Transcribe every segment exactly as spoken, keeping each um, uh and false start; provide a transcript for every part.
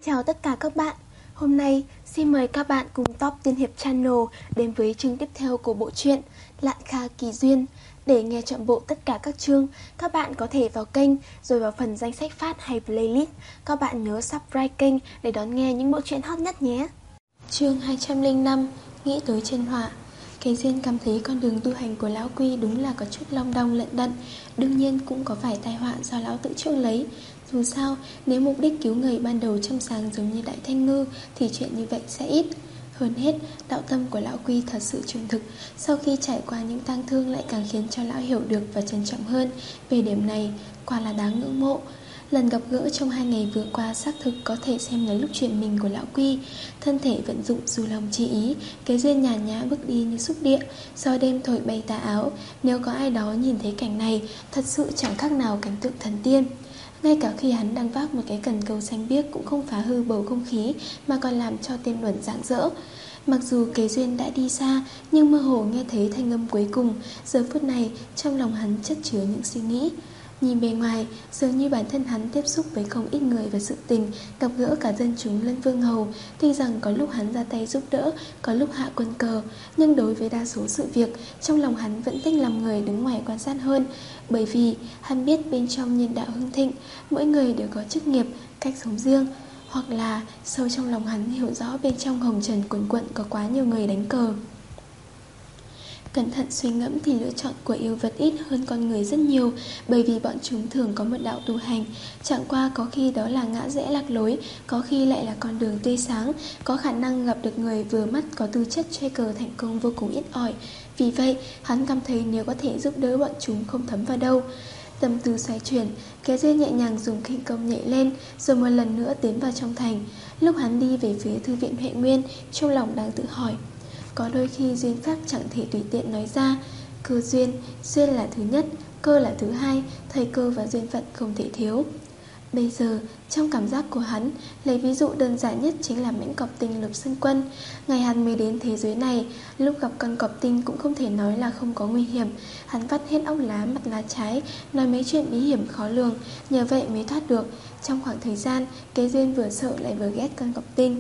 Chào tất cả các bạn. Hôm nay xin mời các bạn cùng Top Tiên Hiệp Channel đến với chương tiếp theo của bộ truyện Lạn Kha Kỳ Duyên. Để nghe trọn bộ tất cả các chương, các bạn có thể vào kênh rồi vào phần danh sách phát hay playlist. Các bạn nhớ subscribe kênh để đón nghe những bộ truyện hot nhất nhé. Chương hai trăm lẻ năm, nghĩ tới chân họa. Cái Duyên cảm thấy con đường tu hành của lão Quy đúng là có chút long đong lận đận. Đương nhiên cũng có phải tai họa do lão tự chuốc lấy. Dù sao, nếu mục đích cứu người ban đầu trong sáng giống như Đại Thanh Ngư thì chuyện như vậy sẽ ít. Hơn hết, đạo tâm của lão Quy thật sự trung thực. Sau khi trải qua những tang thương lại càng khiến cho lão hiểu được và trân trọng hơn. Về điểm này, quả là đáng ngưỡng mộ. Lần gặp gỡ trong hai ngày vừa qua xác thực có thể xem là lúc chuyển mình của lão Quy. Thân thể vận dụng dù lòng chi ý, Cái Duyên nhàn nhã bước đi như xúc địa, gió đêm thổi bay tà áo. Nếu có ai đó nhìn thấy cảnh này, thật sự chẳng khác nào cảnh tượng thần tiên. Ngay cả khi hắn đang vác một cái cần câu xanh biếc cũng không phá hư bầu không khí mà còn làm cho tên Luẩn rạng rỡ. Mặc dù Kế Duyên đã đi xa, nhưng mơ hồ nghe thấy thanh âm cuối cùng. Giờ phút này trong lòng hắn chất chứa những suy nghĩ. Nhìn bề ngoài, dường như bản thân hắn tiếp xúc với không ít người và sự tình, gặp gỡ cả dân chúng lẫn vương hầu. Tuy rằng có lúc hắn ra tay giúp đỡ, có lúc hạ quân cờ, nhưng đối với đa số sự việc, trong lòng hắn vẫn thích làm người đứng ngoài quan sát hơn. Bởi vì hắn biết bên trong nhân đạo hưng thịnh, mỗi người đều có chức nghiệp, cách sống riêng. Hoặc là sâu trong lòng hắn hiểu rõ bên trong hồng trần quần quận có quá nhiều người đánh cờ. Cẩn thận suy ngẫm thì lựa chọn của yêu vật ít hơn con người rất nhiều, bởi vì bọn chúng thường có một đạo tu hành. Chẳng qua có khi đó là ngã rẽ lạc lối, có khi lại là con đường tươi sáng, có khả năng gặp được người vừa mắt có tư chất chơi cờ thành công vô cùng ít ỏi. Vì vậy, hắn cảm thấy nếu có thể giúp đỡ bọn chúng không thấm vào đâu. Tâm tư xoay chuyển, Cái Duyên nhẹ nhàng dùng khinh công nhảy lên, rồi một lần nữa tiến vào trong thành. Lúc hắn đi về phía thư viện Huệ Nguyên, trong lòng đang tự hỏi. Có đôi khi duyên pháp chẳng thể tùy tiện nói ra. Cơ duyên, duyên là thứ nhất, cơ là thứ hai, thời cơ và duyên phận không thể thiếu. Bây giờ, trong cảm giác của hắn, lấy ví dụ đơn giản nhất chính là mãnh cọp tinh Lục Sơn Quân. Ngày hắn mới đến thế giới này, lúc gặp con cọp tinh cũng không thể nói là không có nguy hiểm. Hắn vắt hết óc lá mặt lá trái, nói mấy chuyện bí hiểm khó lường, nhờ vậy mới thoát được. Trong khoảng thời gian, Cái Duyên vừa sợ lại vừa ghét con cọp tinh.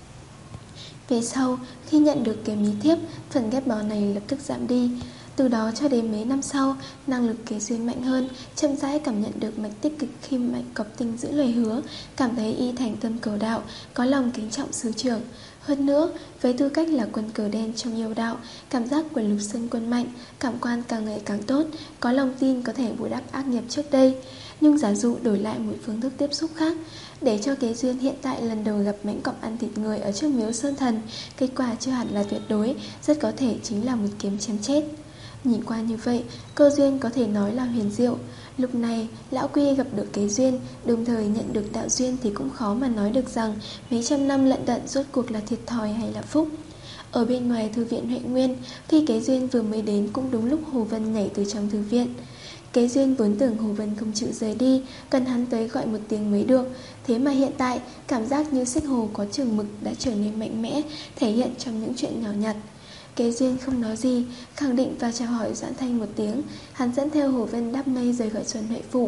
Về sau, khi nhận được cái mí thiếp, phần ghét bỏ này lập tức giảm đi. Từ đó cho đến mấy năm sau, năng lực Kế Duyên mạnh hơn, chậm rãi cảm nhận được mạch tích cực khi mạch cọp tinh giữ lời hứa, cảm thấy y thành tâm cầu đạo, có lòng kính trọng sứ trưởng. Hơn nữa, với tư cách là quân cờ đen trong yêu đạo, cảm giác của Lục Sơn Quân mạnh, cảm quan càng ngày càng tốt, có lòng tin có thể bù đắp ác nghiệp trước đây. Nhưng giả dụ đổi lại một phương thức tiếp xúc khác, để cho Kế Duyên hiện tại lần đầu gặp mãnh cọp ăn thịt người ở trước miếu Sơn Thần, kết quả chưa hẳn là tuyệt đối, rất có thể chính là một kiếm chém chết. Nhìn qua như vậy, cơ duyên có thể nói là huyền diệu. Lúc này, lão Quy gặp được Kế Duyên, đồng thời nhận được đạo duyên thì cũng khó mà nói được rằng mấy trăm năm lận đận rốt cuộc là thiệt thòi hay là phúc. Ở bên ngoài thư viện Huệ Nguyên, khi Kế Duyên vừa mới đến cũng đúng lúc Hồ Vân nhảy từ trong thư viện. Kế Duyên vốn tưởng Hồ Vân không chịu rời đi, cần hắn tới gọi một tiếng mới được. Thế mà hiện tại, cảm giác như xích hồ có chừng mực đã trở nên mạnh mẽ, thể hiện trong những chuyện nhỏ nhặt. Kế Duyên không nói gì, khẳng định và chào hỏi Doãn Thanh một tiếng. Hắn dẫn theo Hồ Vân đáp mây rời khỏi Xuân Huệ Phủ.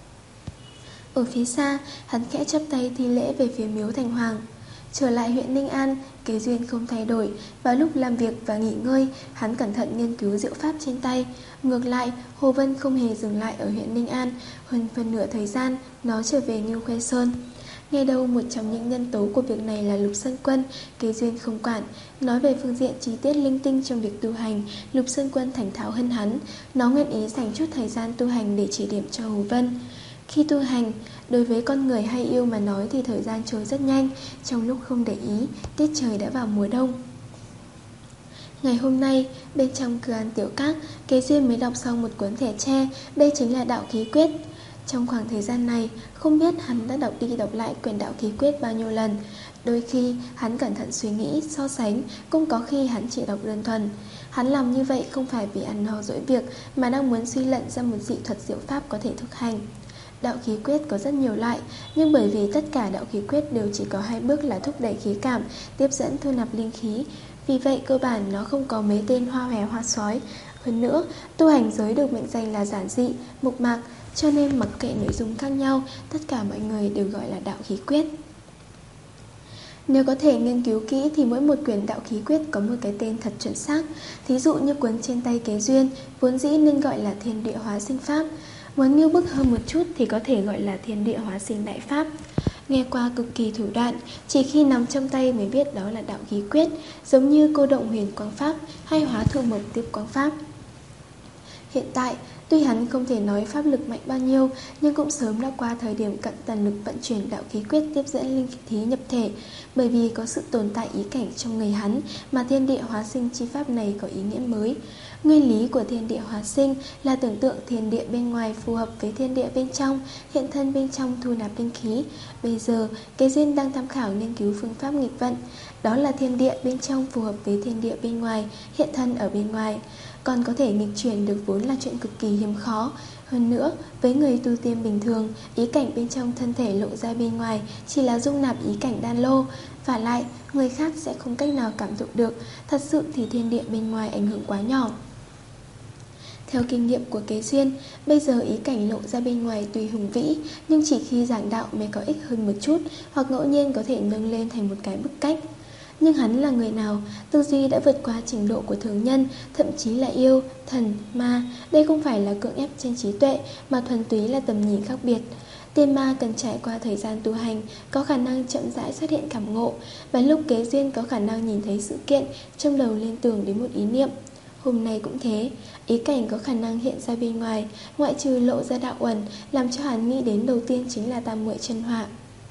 Ở phía xa, hắn khẽ chắp tay thi lễ về phía miếu Thành Hoàng. Trở lại huyện Ninh An, Kế Duyên không thay đổi. Vào lúc làm việc và nghỉ ngơi, hắn cẩn thận nghiên cứu diệu pháp trên tay. Ngược lại, Hồ Vân không hề dừng lại ở huyện Ninh An. Hơn phần nửa thời gian, nó trở về Ngưu Khuê Sơn. Nghe đâu một trong những nhân tố của việc này là Lục Sơn Quân, Kế Duyên không quản. Nói về phương diện chi tiết linh tinh trong việc tu hành, Lục Sơn Quân thành thạo hơn hắn. Nó nguyện ý dành chút thời gian tu hành để chỉ điểm cho Hồ Vân. Khi tu hành, đối với con người hay yêu mà nói thì thời gian trôi rất nhanh. Trong lúc không để ý, tiết trời đã vào mùa đông. Ngày hôm nay, bên trong cửa ăn tiểu các, Kế Duyên mới đọc xong một cuốn thẻ tre. Đây chính là đạo khí quyết. Trong khoảng thời gian này, không biết hắn đã đọc đi đọc lại quyển đạo khí quyết bao nhiêu lần. Đôi khi, hắn cẩn thận suy nghĩ, so sánh, cũng có khi hắn chỉ đọc đơn thuần. Hắn làm như vậy không phải vì ăn no dỗi việc, mà đang muốn suy luận ra một dị thuật diệu pháp có thể thực hành. Đạo khí quyết có rất nhiều loại, nhưng bởi vì tất cả đạo khí quyết đều chỉ có hai bước là thúc đẩy khí cảm, tiếp dẫn thu nạp linh khí. Vì vậy cơ bản nó không có mấy tên hoa hòe hoa sói. Hơn nữa, tu hành giới được mệnh danh là giản dị, mộc mạc, cho nên mặc kệ nội dung khác nhau, tất cả mọi người đều gọi là đạo khí quyết. Nếu có thể nghiên cứu kỹ thì mỗi một quyển đạo khí quyết có một cái tên thật chuẩn xác. Thí dụ như cuốn trên tay Kế Duyên, vốn dĩ nên gọi là Thiên Địa Hóa Sinh Pháp. Muốn ngưu bức hơn một chút thì có thể gọi là Thiên Địa Hóa Sinh Đại Pháp. Nghe qua cực kỳ thủ đoạn, chỉ khi nắm trong tay mới biết đó là đạo khí quyết, giống như Cô Động Huyền Quang Pháp hay Hóa Thụ Mộc Tiếp Quang Pháp. Hiện tại, tuy hắn không thể nói pháp lực mạnh bao nhiêu, nhưng cũng sớm đã qua thời điểm cận tần lực vận chuyển đạo khí quyết tiếp dẫn linh khí nhập thể, bởi vì có sự tồn tại ý cảnh trong người hắn mà thiên địa hóa sinh chi pháp này có ý nghĩa mới. Nguyên lý của thiên địa hóa sinh là tưởng tượng thiên địa bên ngoài phù hợp với thiên địa bên trong, hiện thân bên trong thu nạp linh khí. Bây giờ, Kế Duyên đang tham khảo nghiên cứu phương pháp nghịch vận, đó là thiên địa bên trong phù hợp với thiên địa bên ngoài, hiện thân ở bên ngoài. Còn có thể nghịch chuyển được vốn là chuyện cực kỳ hiếm khó. Hơn nữa, với người tu tiên bình thường, ý cảnh bên trong thân thể lộ ra bên ngoài chỉ là dung nạp ý cảnh đan lô. Vả lại, người khác sẽ không cách nào cảm thụ được. Thật sự thì thiên địa bên ngoài ảnh hưởng quá nhỏ. Theo kinh nghiệm của Kế Duyên, bây giờ ý cảnh lộ ra bên ngoài tuy hùng vĩ, nhưng chỉ khi giảng đạo mới có ích hơn một chút, hoặc ngẫu nhiên có thể nâng lên thành một cái bức cách. Nhưng hắn là người nào, tư duy đã vượt qua trình độ của thường nhân, thậm chí là yêu, thần, ma. Đây không phải là cưỡng ép trên trí tuệ, mà thuần túy là tầm nhìn khác biệt. Tiên ma cần trải qua thời gian tu hành, có khả năng chậm rãi xuất hiện cảm ngộ, và lúc Kế Duyên có khả năng nhìn thấy sự kiện, trong đầu liên tưởng đến một ý niệm. Hôm nay cũng thế, ý cảnh có khả năng hiện ra bên ngoài, ngoại trừ lộ ra đạo uẩn, làm cho hắn nghĩ đến đầu tiên chính là tam muội chân hỏa.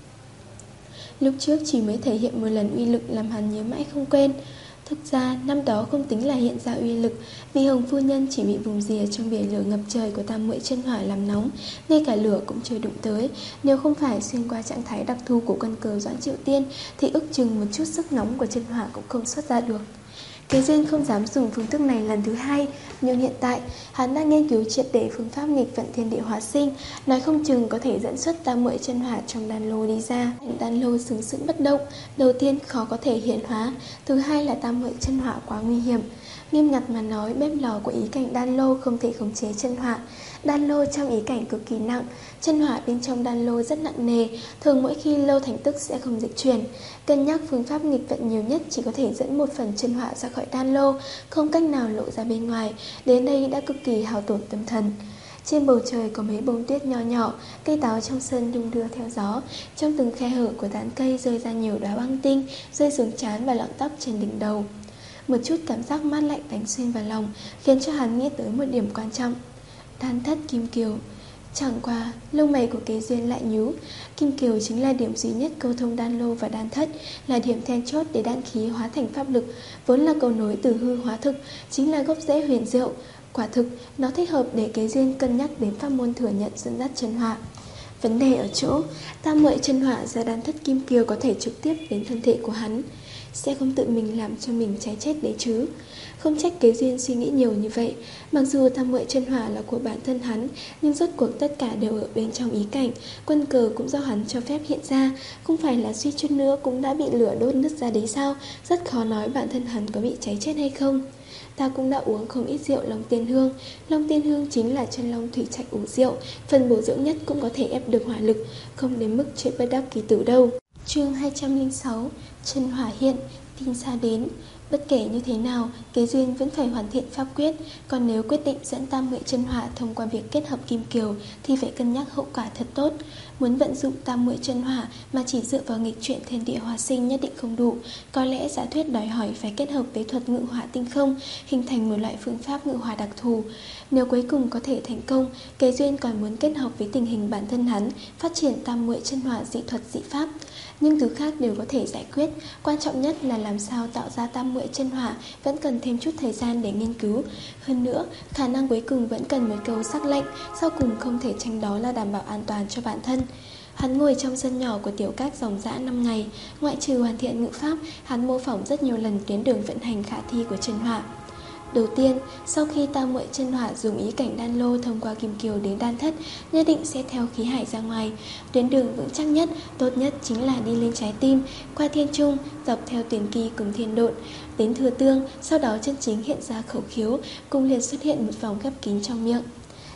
Lúc trước chỉ mới thể hiện một lần uy lực làm hắn nhớ mãi không quên. Thực ra năm đó không tính là hiện ra uy lực, vì Hồng phu nhân chỉ bị vùng rìa trong biển lửa ngập trời của tam muội chân hỏa làm nóng, ngay cả lửa cũng chưa đụng tới. Nếu không phải xuyên qua trạng thái đặc thù của quân cờ Doãn Triệu Tiên thì ước chừng một chút sức nóng của chân hỏa cũng không xuất ra được. Kế Duyên không dám dùng phương thức này lần thứ hai, nhưng hiện tại hắn đang nghiên cứu triệt để phương pháp nghịch vận thiên địa hóa sinh, nói không chừng có thể dẫn xuất tam muội chân hỏa trong đan lô đi ra. Đan lô sừng sững bất động, đầu tiên khó có thể hiện hóa, thứ hai là tam muội chân hỏa quá nguy hiểm. Nghiêm ngặt mà nói, bếp lò của ý cảnh đan lô không thể khống chế chân hỏa. Đan lô trong ý cảnh cực kỳ nặng, chân hỏa bên trong đan lô rất nặng nề, thường mỗi khi lâu thành tức sẽ không dịch chuyển. Cân nhắc phương pháp nghịch vận nhiều nhất chỉ có thể dẫn một phần chân hỏa ra khỏi đan lô, không cách nào lộ ra bên ngoài. Đến đây đã cực kỳ hao tổn tâm thần. Trên bầu trời có mấy bông tuyết nho nhỏ, cây táo trong sân đung đưa theo gió. Trong từng khe hở của tán cây rơi ra nhiều đóa băng tinh, rơi xuống trán và lọn tóc trên đỉnh đầu. Một chút cảm giác mát lạnh đánh xuyên vào lòng, khiến cho hắn nghĩ tới một điểm quan trọng. Đan thất kim kiều. Chẳng qua, lông mày của Kế Duyên lại nhíu. Kim kiều chính là điểm duy nhất câu thông đan lô và đan thất, là điểm then chốt để đan khí hóa thành pháp lực, vốn là cầu nối từ hư hóa thực, chính là gốc rễ huyền diệu. Quả thực, nó thích hợp để Kế Duyên cân nhắc đến pháp môn thừa nhận dẫn dắt chân hỏa. Vấn đề ở chỗ, tam muội chân hỏa do đan thất kim kiều có thể trực tiếp đến thân thể của hắn, sẽ không tự mình làm cho mình cháy chết đấy chứ. Không trách Kế Duyên suy nghĩ nhiều như vậy. Mặc dù tam muội chân hỏa là của bản thân hắn, nhưng rốt cuộc tất cả đều ở bên trong ý cảnh. Quân cờ cũng do hắn cho phép hiện ra, không phải là suy chút nữa cũng đã bị lửa đốt nứt ra đấy sao. Rất khó nói bản thân hắn có bị cháy chết hay không. Ta cũng đã uống không ít rượu Long Tiên Hương. Long Tiên Hương chính là chân long thủy trạch uống rượu, phần bổ dưỡng nhất cũng có thể ép được hỏa lực, không đến mức chuyện bất đắc kỳ tử đâu. Chương hai trăm lẻ sáu. Chân hỏa hiện, tin xa đến. Bất kể như thế nào, Kế Duyên vẫn phải hoàn thiện pháp quyết. Còn nếu quyết định dẫn tam muội chân hỏa thông qua việc kết hợp kim kiều thì phải cân nhắc hậu quả thật tốt. Muốn vận dụng tam muội chân hỏa mà chỉ dựa vào nghịch chuyển thiên địa hóa sinh nhất định không đủ. Có lẽ giả thuyết đòi hỏi phải kết hợp với thuật ngự hỏa tinh không, hình thành một loại phương pháp ngự hỏa đặc thù. Nếu cuối cùng có thể thành công, Kế Duyên còn muốn kết hợp với tình hình bản thân hắn, phát triển tam muội chân hỏa dị thuật dị pháp. Nhưng thứ khác đều có thể giải quyết. Quan trọng nhất là làm sao tạo ra tam muội chân hỏa vẫn cần thêm chút thời gian để nghiên cứu. Hơn nữa, khả năng cuối cùng vẫn cần một câu sắc lệnh, sau cùng không thể tranh đó là đảm bảo an toàn cho bản thân. Hắn ngồi trong sân nhỏ của tiểu các dòng dã năm ngày. Ngoại trừ hoàn thiện ngự pháp, hắn mô phỏng rất nhiều lần tuyến đường vận hành khả thi của chân hỏa. Đầu tiên, sau khi tam muội chân hỏa dùng ý cảnh đan lô thông qua kim kiều đến đan thất, nhất định sẽ theo khí hải ra ngoài. Tuyến đường vững chắc nhất, tốt nhất chính là đi lên trái tim, qua thiên trung, dọc theo tiền kỳ cùng thiên độn, đến thừa tương, sau đó chân chính hiện ra khẩu khiếu, cùng liền xuất hiện một vòng khép kín trong miệng.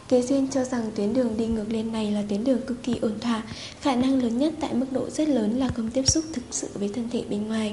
Kế Duyên cho rằng tuyến đường đi ngược lên này là tuyến đường cực kỳ ổn thỏa, khả năng lớn nhất tại mức độ rất lớn là không tiếp xúc thực sự với thân thể bên ngoài.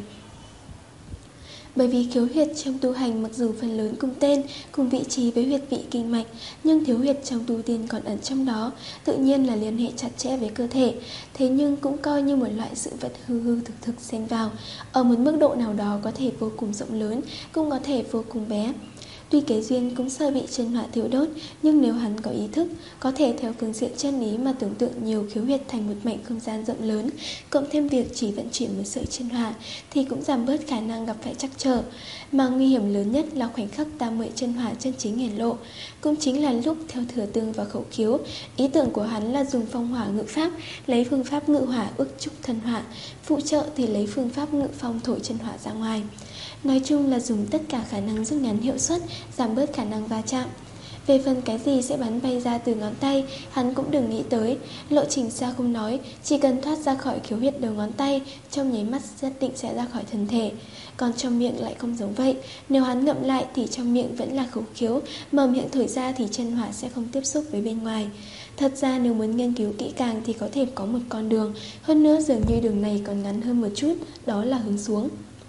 Bởi vì khiếu huyệt trong tu hành mặc dù phần lớn cùng tên, cùng vị trí với huyệt vị kinh mạch, nhưng thiếu huyệt trong tu tiên còn ẩn trong đó, tự nhiên là liên hệ chặt chẽ với cơ thể. Thế nhưng cũng coi như một loại sự vật hư hư thực thực xen vào, ở một mức độ nào đó có thể vô cùng rộng lớn, cũng có thể vô cùng bé. Tuy Kế Duyên cũng sợ bị chân hỏa thiêu đốt, nhưng nếu hắn có ý thức, có thể theo phương diện chân lý mà tưởng tượng nhiều khiếu huyệt thành một mảnh không gian rộng lớn, cộng thêm việc chỉ vận chuyển một sợi chân hỏa, thì cũng giảm bớt khả năng gặp phải trắc trở. Mà nguy hiểm lớn nhất là khoảnh khắc tam muội chân hỏa chân chính hiển lộ, cũng chính là lúc theo thừa tương và khẩu khiếu. Ý tưởng của hắn là dùng phong hỏa ngự pháp, lấy phương pháp ngự hỏa ức trúc thân hỏa, phụ trợ thì lấy phương pháp ngự phong thổi chân hỏa ra ngoài. Nói chung là dùng tất cả khả năng rút ngắn hiệu suất, giảm bớt khả năng va chạm. Về phần cái gì sẽ bắn bay ra từ ngón tay, hắn cũng đừng nghĩ tới. Lộ trình xa không nói, chỉ cần thoát ra khỏi khiếu huyệt đầu ngón tay, trong nháy mắt nhất định sẽ ra khỏi thân thể. Còn trong miệng lại không giống vậy. Nếu hắn ngậm lại thì trong miệng vẫn là khẩu khiếu, mở miệng thổi ra thì chân hỏa sẽ không tiếp xúc với bên ngoài. Thật ra nếu muốn nghiên cứu kỹ càng thì có thể có một con đường, hơn nữa dường như đường này còn ngắn hơn một chút, đó là hướng xuống.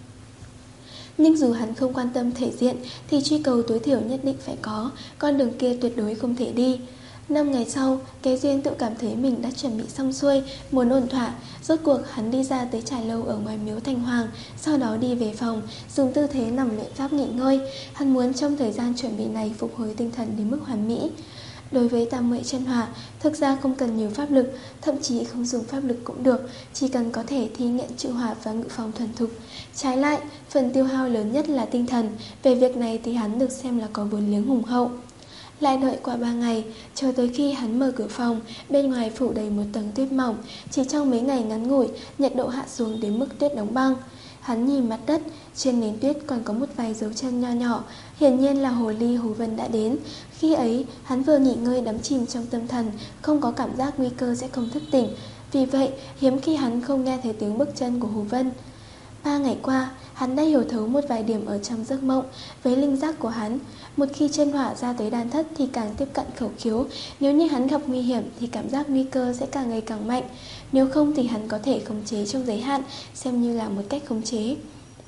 Nhưng dù hắn không quan tâm thể diện thì truy cầu tối thiểu nhất định phải có, con đường kia tuyệt đối không thể đi. Năm ngày sau, Kế Duyên tự cảm thấy mình đã chuẩn bị xong xuôi, muốn ổn thỏa. Rốt cuộc hắn đi ra tới trà lâu ở ngoài miếu Thành Hoàng, sau đó đi về phòng, dùng tư thế nằm luyện pháp nghỉ ngơi. Hắn muốn trong thời gian chuẩn bị này phục hồi tinh thần đến mức hoàn mỹ. Đối với tam muội chân hỏa, thực ra không cần nhiều pháp lực, thậm chí không dùng pháp lực cũng được, chỉ cần có thể thi nghiện trự hỏa và ngự phòng thuần thục. Trái lại, phần tiêu hao lớn nhất là tinh thần, về việc này thì hắn được xem là có vốn liếng hùng hậu. Lại đợi qua ba ngày, cho tới khi hắn mở cửa phòng, bên ngoài phủ đầy một tầng tuyết mỏng, chỉ trong mấy ngày ngắn ngủi, nhiệt độ hạ xuống đến mức tuyết đóng băng. Hắn nhìn mặt đất, trên nền tuyết còn có một vài dấu chân nho nhỏ, hiển nhiên là Hồ Ly Hồ Vân đã đến. Khi ấy, hắn vừa nghỉ ngơi đắm chìm trong tâm thần, không có cảm giác nguy cơ sẽ không thức tỉnh. Vì vậy, hiếm khi hắn không nghe thấy tiếng bước chân của Hồ Vân. Ba ngày qua, hắn đã hiểu thấu một vài điểm ở trong giấc mộng. Với linh giác của hắn, một khi chân hỏa ra tới đan thất thì càng tiếp cận khẩu khiếu. Nếu như hắn gặp nguy hiểm thì cảm giác nguy cơ sẽ càng ngày càng mạnh. Nếu không thì hắn có thể khống chế trong giới hạn, xem như là một cách khống chế.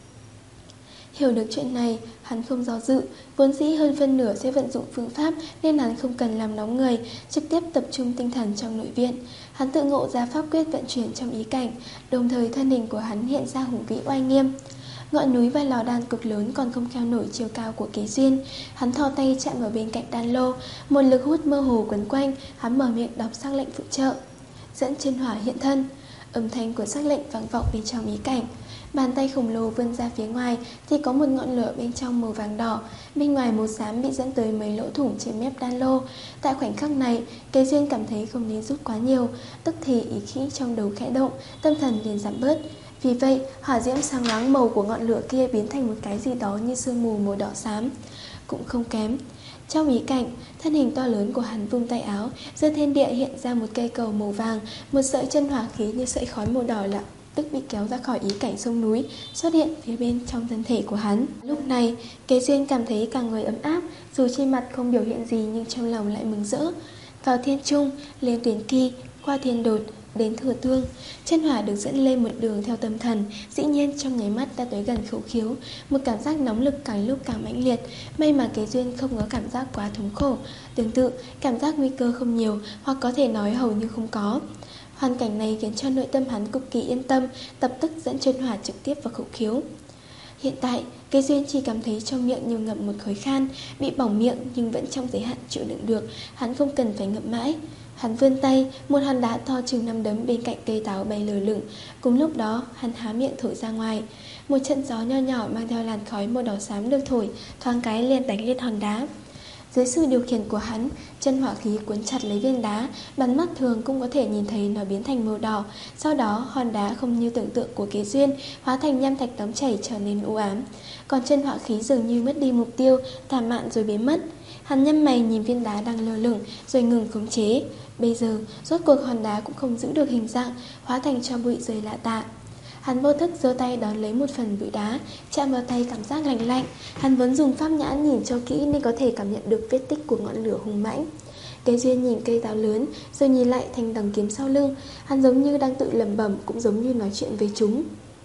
Hiểu được chuyện này, hắn không do dự, vốn dĩ hơn phân nửa sẽ vận dụng phương pháp nên hắn không cần làm nóng người, trực tiếp tập trung tinh thần trong nội viện. Hắn tự ngộ ra pháp quyết vận chuyển trong ý cảnh, đồng thời thân hình của hắn hiện ra hùng vĩ oai nghiêm. Ngọn núi và lò đan cực lớn còn không theo nổi chiều cao của Kế Duyên. Hắn thò tay chạm vào bên cạnh đan lô, một lực hút mơ hồ quấn quanh, hắn mở miệng đọc sắc lệnh phụ trợ. Dẫn chân hỏa hiện thân. Âm thanh của sắc lệnh vang vọng bên trong ý cảnh. Bàn tay khổng lồ vươn ra phía ngoài thì có một ngọn lửa bên trong màu vàng đỏ, bên ngoài màu xám bị dẫn tới mấy lỗ thủng trên mép đan lô. Tại khoảnh khắc này, Kế Duyên cảm thấy không nên rút quá nhiều, tức thì ý khí trong đầu khẽ động, tâm thần liền giảm bớt. Vì vậy, hỏa diễm sáng loáng màu của ngọn lửa kia biến thành một cái gì đó như sương mù màu đỏ xám, cũng không kém. Trong ý cảnh, thân hình to lớn của hắn vung tay áo, giữa thiên địa hiện ra một cây cầu màu vàng, một sợi chân hỏa khí như sợi khói màu đỏ lạ tức bị kéo ra khỏi ý cảnh sông núi, xuất hiện phía bên trong thân thể của hắn. Lúc này, Kế Duyên cảm thấy cả người ấm áp, dù trên mặt không biểu hiện gì nhưng trong lòng lại mừng rỡ. Vào thiên trung, lên tuyển kỳ, qua thiên đột, đến thừa tương, chân hỏa được dẫn lên một đường theo tâm thần, dĩ nhiên trong nháy mắt đã tới gần khẩu khiếu. Một cảm giác nóng lực càng lúc càng mãnh liệt, may mà Kế Duyên không có cảm giác quá thống khổ. Tương tự, cảm giác nguy cơ không nhiều, hoặc có thể nói hầu như không có. Hoàn cảnh này khiến cho nội tâm hắn cực kỳ yên tâm, tập tức dẫn chân hỏa trực tiếp vào khẩu khiếu. Hiện tại, Kế Duyên chỉ cảm thấy trong miệng như ngậm một khối khan, bị bỏng miệng nhưng vẫn trong giới hạn chịu đựng được, hắn không cần phải ngậm mãi. Hắn vươn tay, một hòn đá to chừng năm đấm bên cạnh cây táo bay lờ lửng. Cùng lúc đó, hắn há miệng thổi ra ngoài. Một trận gió nho nhỏ mang theo làn khói màu đỏ xám được thổi, thoáng cái liền đánh lên hòn đá. Dưới sự điều khiển của hắn, chân hỏa khí cuốn chặt lấy viên đá, bắn mắt thường cũng có thể nhìn thấy nó biến thành màu đỏ. Sau đó, hòn đá không như tưởng tượng của Kế Duyên, hóa thành nham thạch nóng chảy trở nên u ám. Còn chân hỏa khí dường như mất đi mục tiêu, tàn mạn rồi biến mất. Hắn nhăn mày nhìn viên đá đang lơ lửng, rồi ngừng khống chế. Bây giờ, rốt cuộc hòn đá cũng không giữ được hình dạng, hóa thành tro bụi rơi lạ tả. Hắn vô thức giơ tay đón lấy một phần bụi đá, chạm vào tay cảm giác lạnh lạnh. Hắn vẫn dùng pháp nhãn nhìn cho kỹ nên có thể cảm nhận được vết tích của ngọn lửa hung mãnh. Cái Duyên nhìn cây táo lớn, rồi nhìn lại thanh đằng kiếm sau lưng. Hắn giống như đang tự lẩm bẩm, cũng giống như nói chuyện với chúng.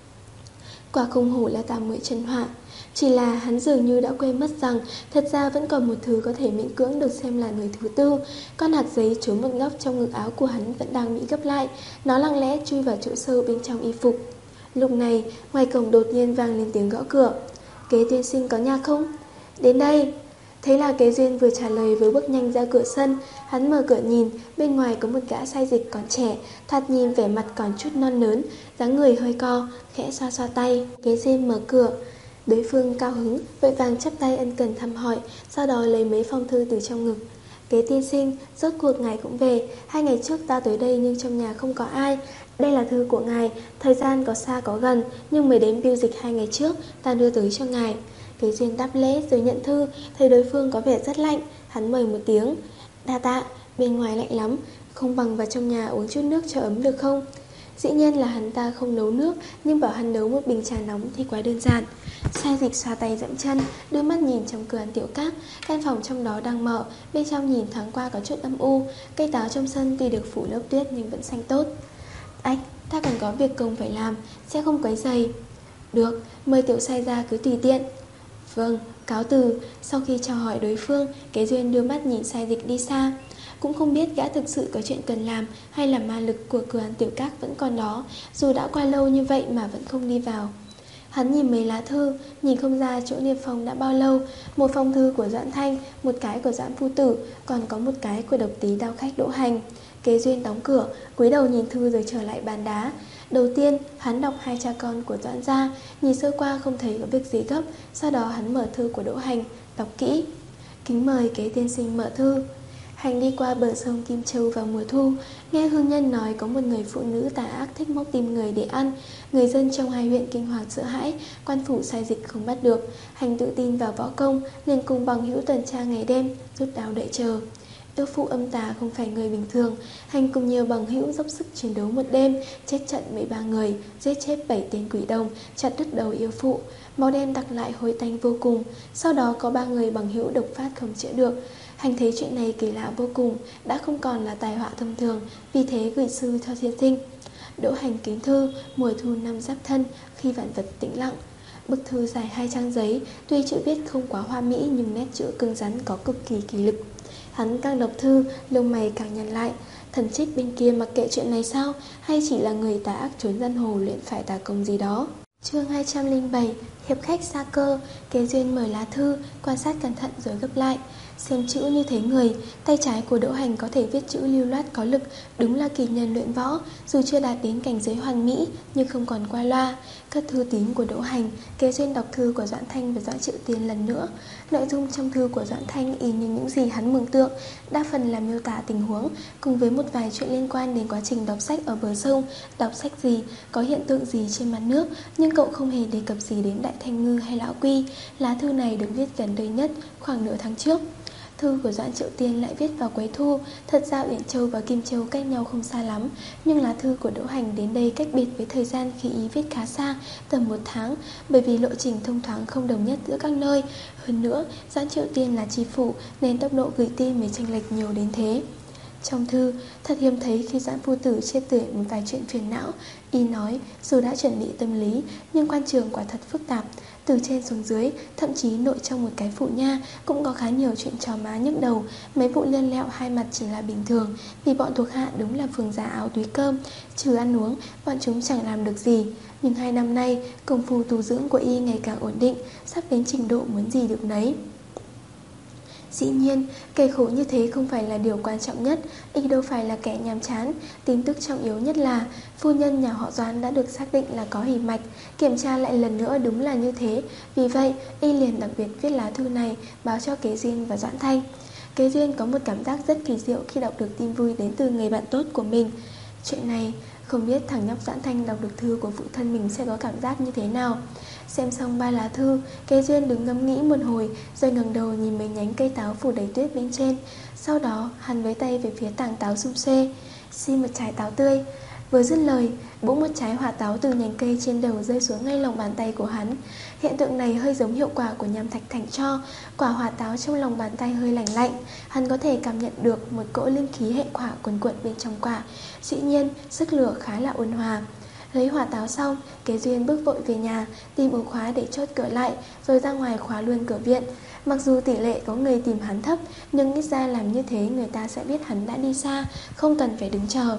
Quả không hổ là tam muội chân họa. Chỉ là hắn dường như đã quên mất rằng thật ra vẫn còn một thứ có thể miễn cưỡng được xem là người thứ tư. Con hạt giấy trốn một góc trong ngực áo của hắn vẫn đang bị gấp lại. Nó lặng lẽ chui vào chỗ sâu bên trong y phục. Lúc này, ngoài cổng đột nhiên vang lên tiếng gõ cửa. Kế tiên sinh có nhà không? Đến đây. Thế là Kế Duyên vừa trả lời vừa bước nhanh ra cửa sân. Hắn mở cửa nhìn, bên ngoài có một gã sai dịch còn trẻ, thoạt nhìn vẻ mặt còn chút non nớn, dáng người hơi co, khẽ xoa xoa tay. Kế Duyên mở cửa. Đối phương cao hứng, vội vàng chắp tay ân cần thăm hỏi, sau đó lấy mấy phong thư từ trong ngực. Kế tiên sinh, rốt cuộc ngài cũng về. Hai ngày trước ta tới đây nhưng trong nhà không có ai. Đây là thư của ngài, thời gian có xa có gần, nhưng mới đến biêu dịch hai ngày trước, ta đưa tới cho ngài. Kế Duyên đáp lễ rồi nhận thư, thấy đối phương có vẻ rất lạnh, hắn mời một tiếng. Đa tạ, bên ngoài lạnh lắm, không bằng vào trong nhà uống chút nước cho ấm được không? Dĩ nhiên là hắn ta không nấu nước, nhưng bảo hắn nấu một bình trà nóng thì quá đơn giản. Sai dịch xoa tay dẫm chân, đưa mắt nhìn trong cửa hàng tiểu các. Căn phòng trong đó đang mở, bên trong nhìn thoáng qua có chút âm u. Cây táo trong sân tuy được phủ lớp tuyết nhưng vẫn xanh tốt. Anh, ta còn có việc công phải làm, sẽ không quấy rầy. Được, mời tiểu sai ra cứ tùy tiện. Vâng, cáo từ. Sau khi chào hỏi đối phương, Kế Duyên đưa mắt nhìn sai dịch đi xa. Cũng không biết gã thực sự có chuyện cần làm, hay là ma lực của cửa hàng tiểu các vẫn còn đó, dù đã qua lâu như vậy mà vẫn không đi vào. Hắn nhìn mấy lá thư, nhìn không ra chỗ niêm phong đã bao lâu. Một phong thư của Doãn Thanh, một cái của Doãn Phu Tử, còn có một cái của độc tí đao khách Đỗ Hành. Kế Duyên đóng cửa, cúi đầu nhìn thư rồi trở lại bàn đá. Đầu tiên, hắn đọc hai cha con của Doãn gia, nhìn sơ qua không thấy có việc gì gấp. Sau đó hắn mở thư của Đỗ Hành, đọc kỹ. Kính mời Kế tiên sinh mở thư. Hành đi qua bờ sông Kim Châu vào mùa thu, nghe hương nhân nói có một người phụ nữ tà ác thích móc tim người để ăn. Người dân trong hai huyện kinh hoàng sợ hãi, quan phủ sai dịch không bắt được. Hành tự tin vào võ công, liền cùng bằng hữu tuần tra ngày đêm, rút đao đợi chờ. Yêu phụ âm tà không phải người bình thường. Hành cùng nhiều bằng hữu dốc sức chiến đấu một đêm, chết trận mười ba người, giết chết bảy tên quỷ đồng, chặt đứt đầu yêu phụ. Máu đen đặc lại hôi tanh vô cùng. Sau đó có ba người bằng hữu độc phát không chữa được. Hành thấy chuyện này kỳ lạ vô cùng, đã không còn là tai họa thông thường, vì thế gửi sư cho thiên sinh. Đỗ Hành kính thư, mùa thu năm Giáp Thân, khi vạn vật tĩnh lặng. Bức thư dài hai trang giấy, tuy chữ viết không quá hoa mỹ nhưng nét chữ cứng rắn có cực kỳ kỳ lực. Hắn càng đọc thư, lông mày càng nhăn lại. Thần Trích bên kia mặc kệ chuyện này sao, hay chỉ là người tà ác trốn giang hồ luyện phải tà công gì đó. Chương hai trăm lẻ bảy, hiệp khách xa cơ. Kế Duyên mở lá thư, quan sát cẩn thận rồi gấp lại. Xem chữ như thế người, tay trái của Đỗ Hành có thể viết chữ lưu loát có lực, đúng là kỳ nhân luyện võ, dù chưa đạt đến cảnh giới hoàn mỹ nhưng không còn qua loa. Cất thư tín của Đỗ Hành, Kế Duyên đọc thư của Doãn Thanh và Doãn Triệu Tiên lần nữa. Nội dung trong thư của Doãn Thanh y như những gì hắn mường tượng, đa phần là miêu tả tình huống cùng với một vài chuyện liên quan đến quá trình đọc sách ở bờ sông, đọc sách gì, có hiện tượng gì trên mặt nước, nhưng cậu không hề đề cập gì đến Đại Thanh Ngư hay Lão Quy. Lá thư này được viết gần đây nhất, khoảng nửa tháng trước. Thư của Doãn Triệu Tiên lại viết vào cuối thu. Thật ra Uyển Châu và Kim Châu cách nhau không xa lắm, nhưng lá thư của Đỗ Hành đến đây cách biệt với thời gian khi ý viết khá xa, tầm một tháng, bởi vì lộ trình thông thoáng không đồng nhất giữa các nơi. Hơn nữa, Doãn Triệu Tiên là tri phủ nên tốc độ gửi tin mới chênh lệch nhiều đến thế. Trong thư, thật hiếm thấy khi Doãn Phu Tử chia sẻ một vài chuyện phiền não. Y nói, dù đã chuẩn bị tâm lý, nhưng quan trường quả thật phức tạp. Từ trên xuống dưới, thậm chí nội trong một cái phủ nha cũng có khá nhiều chuyện trò má nhức đầu. Mấy vụ lươn lẹo hai mặt chỉ là bình thường, vì bọn thuộc hạ đúng là phường giá áo túi cơm. Trừ ăn uống, bọn chúng chẳng làm được gì. Nhưng hai năm nay, công phu tu dưỡng của Y ngày càng ổn định, sắp đến trình độ muốn gì được nấy. Dĩ nhiên, kẻ khổ như thế không phải là điều quan trọng nhất. Y đâu phải là kẻ nhàm chán. Tin tức trọng yếu nhất là phu nhân nhà họ Doãn đã được xác định là có hỉ mạch. Kiểm tra lại lần nữa đúng là như thế. Vì vậy, Y liền đặc biệt viết lá thư này báo cho Kế Duyên và Doãn Thanh. Kế Duyên có một cảm giác rất kỳ diệu khi đọc được tin vui đến từ người bạn tốt của mình. Chuyện này, không biết thằng nhóc Doãn Thanh đọc được thư của phụ thân mình sẽ có cảm giác như thế nào. Xem xong ba lá thư, Kế Duyên đứng ngẫm nghĩ một hồi, rồi ngẩng đầu nhìn mấy nhánh cây táo phủ đầy tuyết bên trên. Sau đó hắn với tay về phía tảng táo sum xuê. Xin một trái táo tươi. Vừa dứt lời, bỗng một trái hỏa táo từ nhành cây trên đầu rơi xuống ngay lòng bàn tay của hắn. Hiện tượng này hơi giống hiệu quả của nham thạch thành tro. Quả hỏa táo trong lòng bàn tay hơi lạnh lạnh. Hắn có thể cảm nhận được một cỗ linh khí hệ hỏa quần quận bên trong quả. Dĩ nhiên, sức lửa khá là ôn hòa. Lấy hỏa táo xong, Kế Duyên bước vội về nhà, tìm ổ khóa để chốt cửa lại, rồi ra ngoài khóa luôn cửa viện. Mặc dù tỷ lệ có người tìm hắn thấp, nhưng ít ra làm như thế người ta sẽ biết hắn đã đi xa, không cần phải đứng chờ.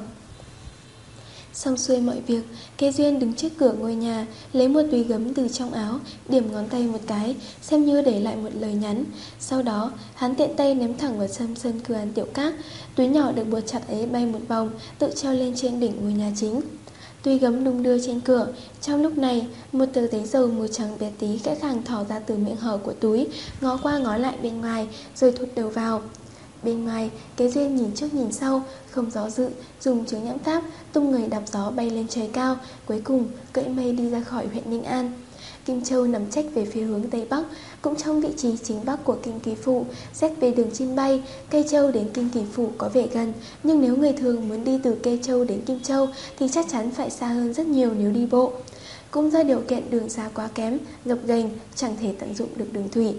Xong xuôi mọi việc, Kế Duyên đứng trước cửa ngôi nhà, lấy một túi gấm từ trong áo, điểm ngón tay một cái, xem như để lại một lời nhắn. Sau đó, hắn tiện tay ném thẳng vào sân sân cửa An Tiểu Các. Túi nhỏ được buộc chặt ấy bay một vòng, tự treo lên trên đỉnh ngôi nhà chính. Túi gấm đung đưa trên cửa. Trong lúc này, một tờ giấy dầu màu trắng bé tí khẽ khàng thò ra từ miệng hở của túi, ngó qua ngó lại bên ngoài, rồi thụt đầu vào. Bên ngoài, Kế Duyên nhìn trước nhìn sau, không do dự, dùng chướng nhãn pháp, tung người đạp gió bay lên trời cao, cuối cùng cưỡi mây đi ra khỏi huyện Ninh An. Kim Châu nằm trách về phía hướng Tây Bắc, cũng trong vị trí chính Bắc của Kinh Kỳ Phủ. Xét về đường chim bay, Cây Châu đến Kinh Kỳ Phủ có vẻ gần, nhưng nếu người thường muốn đi từ Cây Châu đến Kim Châu thì chắc chắn phải xa hơn rất nhiều nếu đi bộ. Cũng do điều kiện đường xá quá kém, gập ghềnh, chẳng thể tận dụng được đường thủy.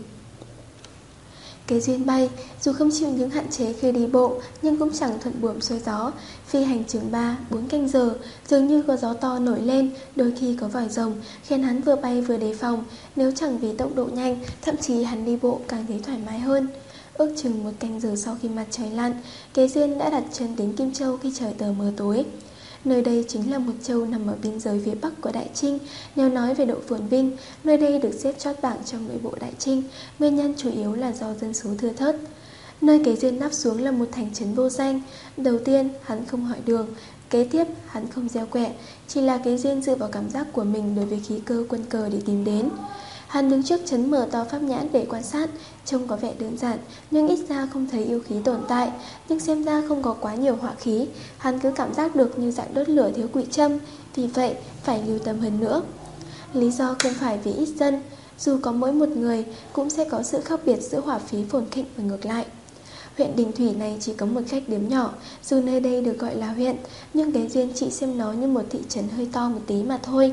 Kế Duyên bay, dù không chịu những hạn chế khi đi bộ, nhưng cũng chẳng thuận buồm xuôi gió. Phi hành chừng ba, bốn canh giờ, dường như có gió to nổi lên, đôi khi có vòi rồng, khiến hắn vừa bay vừa đề phòng. Nếu chẳng vì tốc độ nhanh, thậm chí hắn đi bộ càng thấy thoải mái hơn. Ước chừng một canh giờ sau khi mặt trời lặn, Kế Duyên đã đặt chân đến Kim Châu khi trời tờ mờ tối. Nơi đây chính là một châu nằm ở biên giới phía bắc của Đại Trinh. Nếu nói về độ phồn vinh, nơi đây được xếp chót bảng trong nội bộ Đại Trinh. Nguyên nhân chủ yếu là do dân số thưa thớt. Nơi Kế Duyên đáp xuống là một thành trấn vô danh. Đầu tiên, hắn không hỏi đường. Kế tiếp, hắn không gieo quẹ. Chỉ là Kế Duyên dựa vào cảm giác của mình đối với khí cơ quân cờ để tìm đến. Hắn đứng trước trấn mở to pháp nhãn để quan sát. Trông có vẻ đơn giản, nhưng ít ra không thấy yêu khí tồn tại. Nhưng xem ra không có quá nhiều hỏa khí. Hắn cứ cảm giác được như dạng đốt lửa thiếu quỷ châm. Vì vậy, phải lưu tâm hơn nữa. Lý do không phải vì ít dân. Dù có mỗi một người, cũng sẽ có sự khác biệt giữa hỏa phí phồn thịnh và ngược lại. Huyện Đình Thủy này chỉ có một khách điếm nhỏ. Dù nơi đây được gọi là huyện, nhưng Kế Duyên chỉ xem nó như một thị trấn hơi to một tí mà thôi.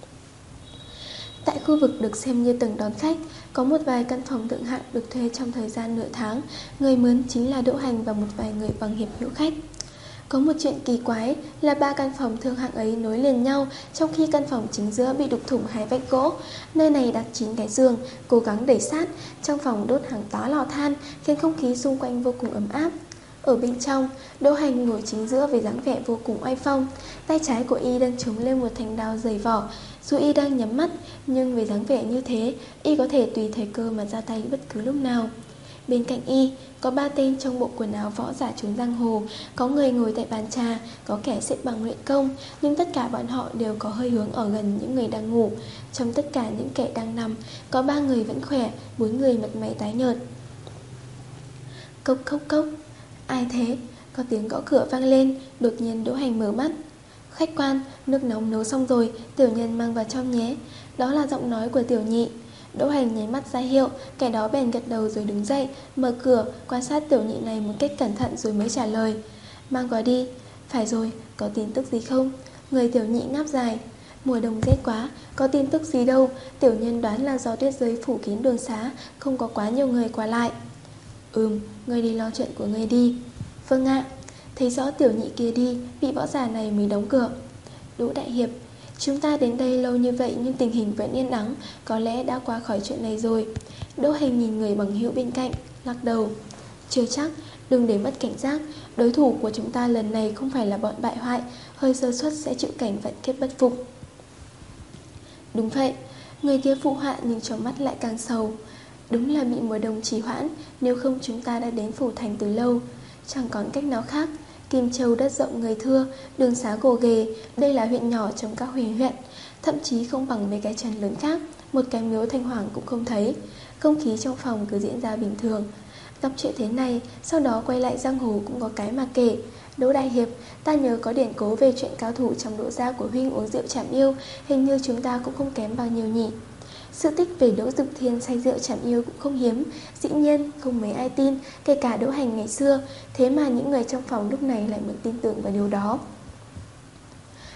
Tại khu vực được xem như tầng đón khách, có một vài căn phòng thượng hạng được thuê trong thời gian nửa tháng. Người mướn chính là Đỗ Hành và một vài người bằng hiệp hữu khách. Có một chuyện kỳ quái là ba căn phòng thương hạng ấy nối liền nhau, trong khi căn phòng chính giữa bị đục thủng hai vách gỗ. Nơi này đặt chín cái giường, cố gắng đẩy sát. Trong phòng đốt hàng tá lò than, khiến không khí xung quanh vô cùng ấm áp. Ở bên trong, Đỗ Hành ngồi chính giữa với dáng vẻ vô cùng oai phong. Tay trái của y đang chống lên một thanh đao dày vỏ. Dù y đang nhắm mắt, nhưng với dáng vẻ như thế, y có thể tùy thời cơ mà ra tay bất cứ lúc nào. Bên cạnh y, có ba tên trong bộ quần áo võ giả trốn giang hồ. Có người ngồi tại bàn trà, có kẻ xếp bằng luyện công. Nhưng tất cả bọn họ đều có hơi hướng ở gần những người đang ngủ. Trong tất cả những kẻ đang nằm, có ba người vẫn khỏe, bốn người mặt mày tái nhợt. Cốc cốc cốc. Ai thế? Có tiếng gõ cửa vang lên. Đột nhiên Đỗ Hành mở mắt. Khách quan, nước nóng nấu xong rồi, tiểu nhân mang vào trong nhé. Đó là giọng nói của tiểu nhị. Đỗ Hành nháy mắt ra hiệu, kẻ đó bèn gật đầu rồi đứng dậy, mở cửa, quan sát tiểu nhị này một cách cẩn thận rồi mới trả lời. Mang vào đi. Phải rồi, có tin tức gì không? Người tiểu nhị ngáp dài. Mùa đông rét quá, có tin tức gì đâu. Tiểu nhân đoán là do tuyết rơi phủ kín đường xá, không có quá nhiều người qua lại. Ừm, ngươi đi lo chuyện của ngươi đi. Vâng ạ. Thấy rõ tiểu nhị kia đi, vị võ giả này mới đóng cửa. Đỗ đại hiệp, chúng ta đến đây lâu như vậy nhưng tình hình vẫn yên ắng, có lẽ đã qua khỏi chuyện này rồi. Đỗ Hành nhìn người bằng hữu bên cạnh, lắc đầu. Chưa chắc, đừng để mất cảnh giác. Đối thủ của chúng ta lần này không phải là bọn bại hoại, hơi sơ suất sẽ chịu cảnh vận kiếp bất phục. Đúng vậy. Người kia phụ họa nhưng trong mắt lại càng sầu. Đúng là bị mùa đông trì hoãn, nếu không chúng ta đã đến phủ thành từ lâu. Chẳng còn cách nào khác. Kim Châu đất rộng người thưa, đường xá gồ ghề. Đây là huyện nhỏ trong các huyện huyện, thậm chí không bằng mấy cái trấn lớn khác. Một cái miếu Thanh Hoàng cũng không thấy. Không khí trong phòng cứ diễn ra bình thường. Gặp chuyện thế này, sau đó quay lại giang hồ cũng có cái mà kể. Đỗ đại hiệp, ta nhớ có điển cố về chuyện cao thủ trong Đỗ gia của huynh uống rượu chảm yêu. Hình như chúng ta cũng không kém bao nhiêu nhỉ. Sự tích về Đỗ Dực Thiên say rượu chảm yêu cũng không hiếm. Dĩ nhiên không mấy ai tin, kể cả Đỗ Hành ngày xưa. Thế mà những người trong phòng lúc này lại vẫn tin tưởng vào điều đó.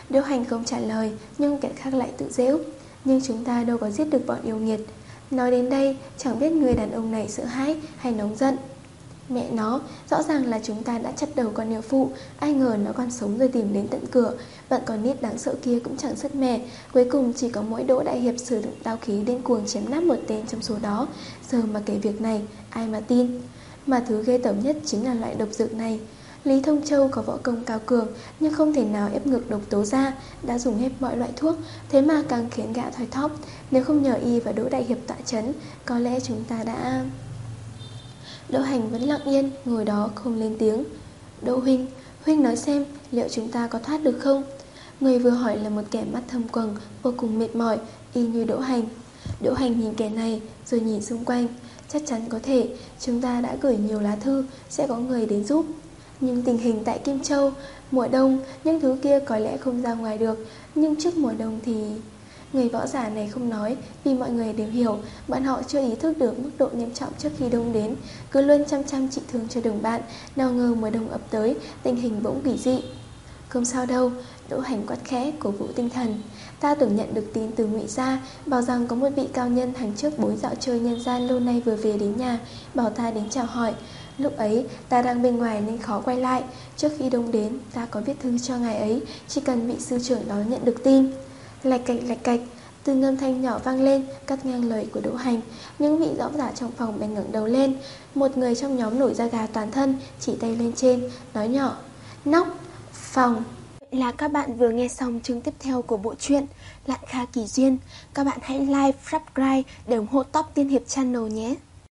Đỗ Hành không trả lời, nhưng kẻ khác lại tự giễu. Nhưng chúng ta đâu có giết được bọn yêu nghiệt. Nói đến đây, chẳng biết người đàn ông này sợ hãi hay nóng giận. Mẹ nó, rõ ràng là chúng ta đã chặt đầu con yêu phụ, ai ngờ nó còn sống rồi tìm đến tận cửa. Bọn con nít đáng sợ kia cũng chẳng sứt mẻ. Cuối cùng chỉ có mỗi Đỗ đại hiệp sử dụng đao khí điên cuồng chém nát một tên trong số đó. Giờ mà kể việc này, ai mà tin. Mà thứ ghê tởm nhất chính là loại độc dược này. Lý Thông Châu có võ công cao cường, nhưng không thể nào ép ngược độc tố ra, đã dùng hết mọi loại thuốc, thế mà càng khiến gã thoi thóp. Nếu không nhờ y và Đỗ đại hiệp tọa chấn, có lẽ chúng ta đã... Đỗ Hành vẫn lặng yên, ngồi đó không lên tiếng. Đỗ huynh, huynh nói xem, liệu chúng ta có thoát được không? Người vừa hỏi là một kẻ mắt thâm quầng, vô cùng mệt mỏi, y như Đỗ Hành. Đỗ Hành nhìn kẻ này, rồi nhìn xung quanh. Chắc chắn có thể, chúng ta đã gửi nhiều lá thư, sẽ có người đến giúp. Nhưng tình hình tại Kim Châu, mùa đông, những thứ kia có lẽ không ra ngoài được. Nhưng trước mùa đông thì... Người võ giả này không nói, vì mọi người đều hiểu, bọn họ chưa ý thức được mức độ nghiêm trọng trước khi đông đến, cứ luôn chăm chăm trị thương cho đồng bạn, nào ngờ mùa đông ập tới, tình hình bỗng quỷ dị. Không sao đâu, Đỗ Hành quát khẽ, cổ vũ tinh thần. Ta từng nhận được tin từ Ngụy gia, bảo rằng có một vị cao nhân hàng trước bối dạo chơi nhân gian lâu nay vừa về đến nhà, bảo ta đến chào hỏi. Lúc ấy ta đang bên ngoài nên khó quay lại. Trước khi đông đến, ta có viết thư cho ngài ấy, chỉ cần vị sư trưởng đó nhận được tin. Lạch cạch lạch cạch, từng âm thanh nhỏ vang lên, cắt ngang lời của Đỗ Hành. Những vị võ giả trong phòng bèn ngẩng đầu lên. Một người trong nhóm nổi da gà toàn thân, chỉ tay lên trên, nói nhỏ: Nóc phòng. Vậy là các bạn vừa nghe xong chương tiếp theo của bộ truyện Lạn Kha Kỳ Duyên. Các bạn hãy like, subscribe để ủng hộ Top Tiên Hiệp Channel nhé.